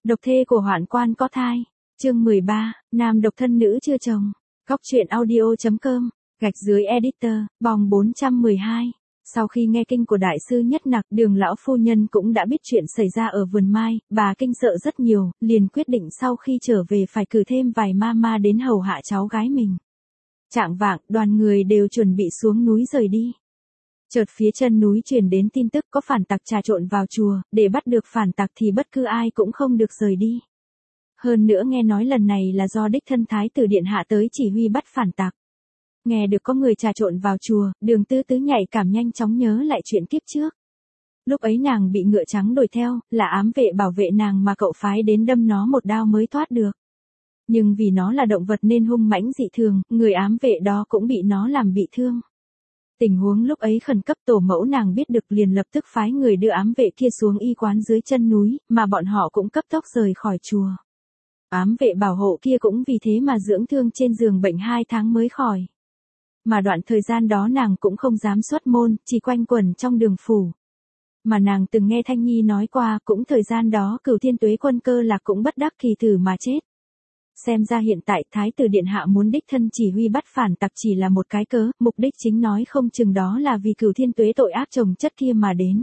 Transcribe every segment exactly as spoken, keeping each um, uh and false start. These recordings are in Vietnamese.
Độc thê của hoạn quan có thai. Chương mười ba, nam độc thân nữ chưa chồng. Góc truyện audio.com, gạch dưới editor, bòng bốn trăm mười hai. Sau khi nghe kinh của đại sư Nhất Nặc, Đường lão phu nhân cũng đã biết chuyện xảy ra ở vườn mai, bà kinh sợ rất nhiều, liền quyết định sau khi trở về phải cử thêm vài ma ma đến hầu hạ cháu gái mình. Chạng vạng, đoàn người đều chuẩn bị xuống núi rời đi. Chợt phía chân núi truyền đến tin tức có phản tặc trà trộn vào chùa, để bắt được phản tặc thì bất cứ ai cũng không được rời đi. Hơn nữa nghe nói lần này là do đích thân Thái tử điện hạ tới chỉ huy bắt phản tặc. Nghe được có người trà trộn vào chùa, Đường Tứ Tứ nhạy cảm nhanh chóng nhớ lại chuyện kiếp trước. Lúc ấy nàng bị ngựa trắng đuổi theo, là ám vệ bảo vệ nàng mà cậu phái đến đâm nó một đao mới thoát được. Nhưng vì nó là động vật nên hung mãnh dị thường, người ám vệ đó cũng bị nó làm bị thương. Tình huống lúc ấy khẩn cấp, tổ mẫu nàng biết được liền lập tức phái người đưa ám vệ kia xuống y quán dưới chân núi, mà bọn họ cũng cấp tốc rời khỏi chùa. Ám vệ bảo hộ kia cũng vì thế mà dưỡng thương trên giường bệnh hai tháng mới khỏi. Mà đoạn thời gian đó nàng cũng không dám xuất môn, chỉ quanh quẩn trong đường phủ. Mà nàng từng nghe Thanh Nhi nói qua, cũng thời gian đó Cửu Thiên Tuế Quân Cơ Lạc cũng bất đắc kỳ tử mà chết. Xem ra hiện tại Thái tử điện hạ muốn đích thân chỉ huy bắt phản tặc chỉ là một cái cớ, mục đích chính nói không chừng đó là vì Cửu Thiên Tuế tội ác chồng chất kia mà đến.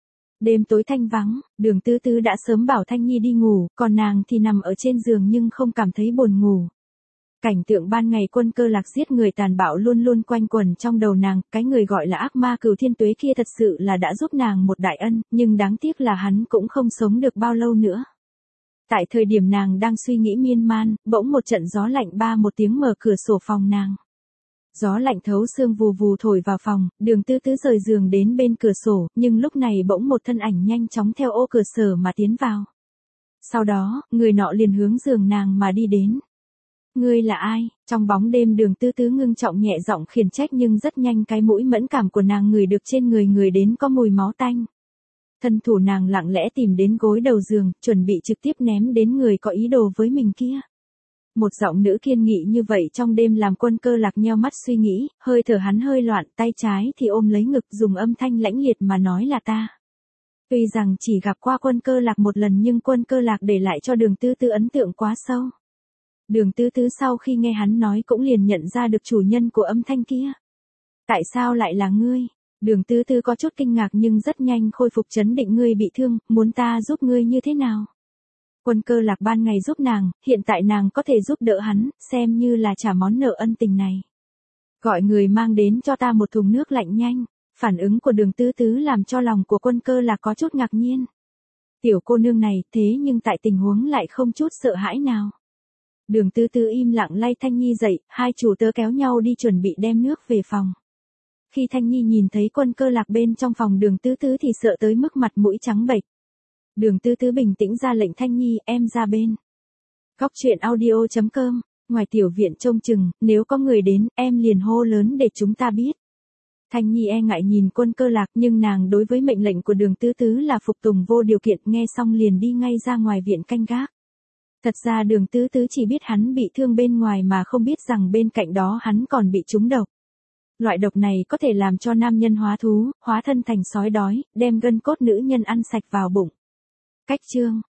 Đêm tối thanh vắng, Đường Tứ Tứ đã sớm bảo Thanh Nhi đi ngủ, còn nàng thì nằm ở trên giường nhưng không cảm thấy buồn ngủ. Cảnh tượng ban ngày Quân Cơ Lạc giết người tàn bạo luôn luôn quanh quẩn trong đầu nàng, cái người gọi là ác ma Cửu Thiên Tuế kia thật sự là đã giúp nàng một đại ân, nhưng đáng tiếc là hắn cũng không sống được bao lâu nữa. Tại thời điểm nàng đang suy nghĩ miên man, bỗng một trận gió lạnh ba một tiếng mở cửa sổ phòng nàng. Gió lạnh thấu xương vù vù thổi vào phòng, Đường Tứ Tứ rời giường đến bên cửa sổ, nhưng lúc này bỗng một thân ảnh nhanh chóng theo ô cửa sổ mà tiến vào. Sau đó, người nọ liền hướng giường nàng mà đi đến. Ngươi là ai? Trong bóng đêm Đường Tứ Tứ ngưng trọng nhẹ giọng khiển trách nhưng rất nhanh cái mũi mẫn cảm của nàng ngửi được trên người người đến có mùi máu tanh. Thân thủ nàng lặng lẽ tìm đến gối đầu giường, chuẩn bị trực tiếp ném đến người có ý đồ với mình kia. Một giọng nữ kiên nghị như vậy trong đêm làm Quân Cơ Lạc nheo mắt suy nghĩ, hơi thở hắn hơi loạn, tay trái thì ôm lấy ngực dùng âm thanh lãnh liệt mà nói là ta. Tuy rằng chỉ gặp qua Quân Cơ Lạc một lần nhưng Quân Cơ Lạc để lại cho Đường Tứ Tứ ấn tượng quá sâu. Đường Tứ Tứ sau khi nghe hắn nói cũng liền nhận ra được chủ nhân của âm thanh kia. Tại sao lại là ngươi? Đường Tứ Tứ có chút kinh ngạc nhưng rất nhanh khôi phục trấn định. Ngươi bị thương, muốn ta giúp ngươi như thế nào? Quân Cơ Lạc ban ngày giúp nàng, hiện tại nàng có thể giúp đỡ hắn, xem như là trả món nợ ân tình này. Gọi người mang đến cho ta một thùng nước lạnh nhanh. Phản ứng của Đường Tứ Tứ làm cho lòng của Quân Cơ Lạc có chút ngạc nhiên. Tiểu cô nương này thế nhưng tại tình huống lại không chút sợ hãi nào. Đường Tứ Tứ im lặng lay Thanh Nhi dậy, hai chủ tớ kéo nhau đi chuẩn bị đem nước về phòng. Khi Thanh Nhi nhìn thấy Quân Cơ Lạc bên trong phòng Đường Tứ Tứ thì sợ tới mức mặt mũi trắng bệch. Đường Tứ Tứ bình tĩnh ra lệnh Thanh Nhi, em ra bên. Góc truyện audio.com, ngoài tiểu viện trông chừng, nếu có người đến, em liền hô lớn để chúng ta biết. Thanh Nhi e ngại nhìn Quân Cơ Lạc nhưng nàng đối với mệnh lệnh của Đường Tứ Tứ là phục tùng vô điều kiện, nghe xong liền đi ngay ra ngoài viện canh gác. Thật ra Đường Tứ Tứ chỉ biết hắn bị thương bên ngoài mà không biết rằng bên cạnh đó hắn còn bị trúng độc. Loại độc này có thể làm cho nam nhân hóa thú, hóa thân thành sói đói, đem gân cốt nữ nhân ăn sạch vào bụng. Cách chương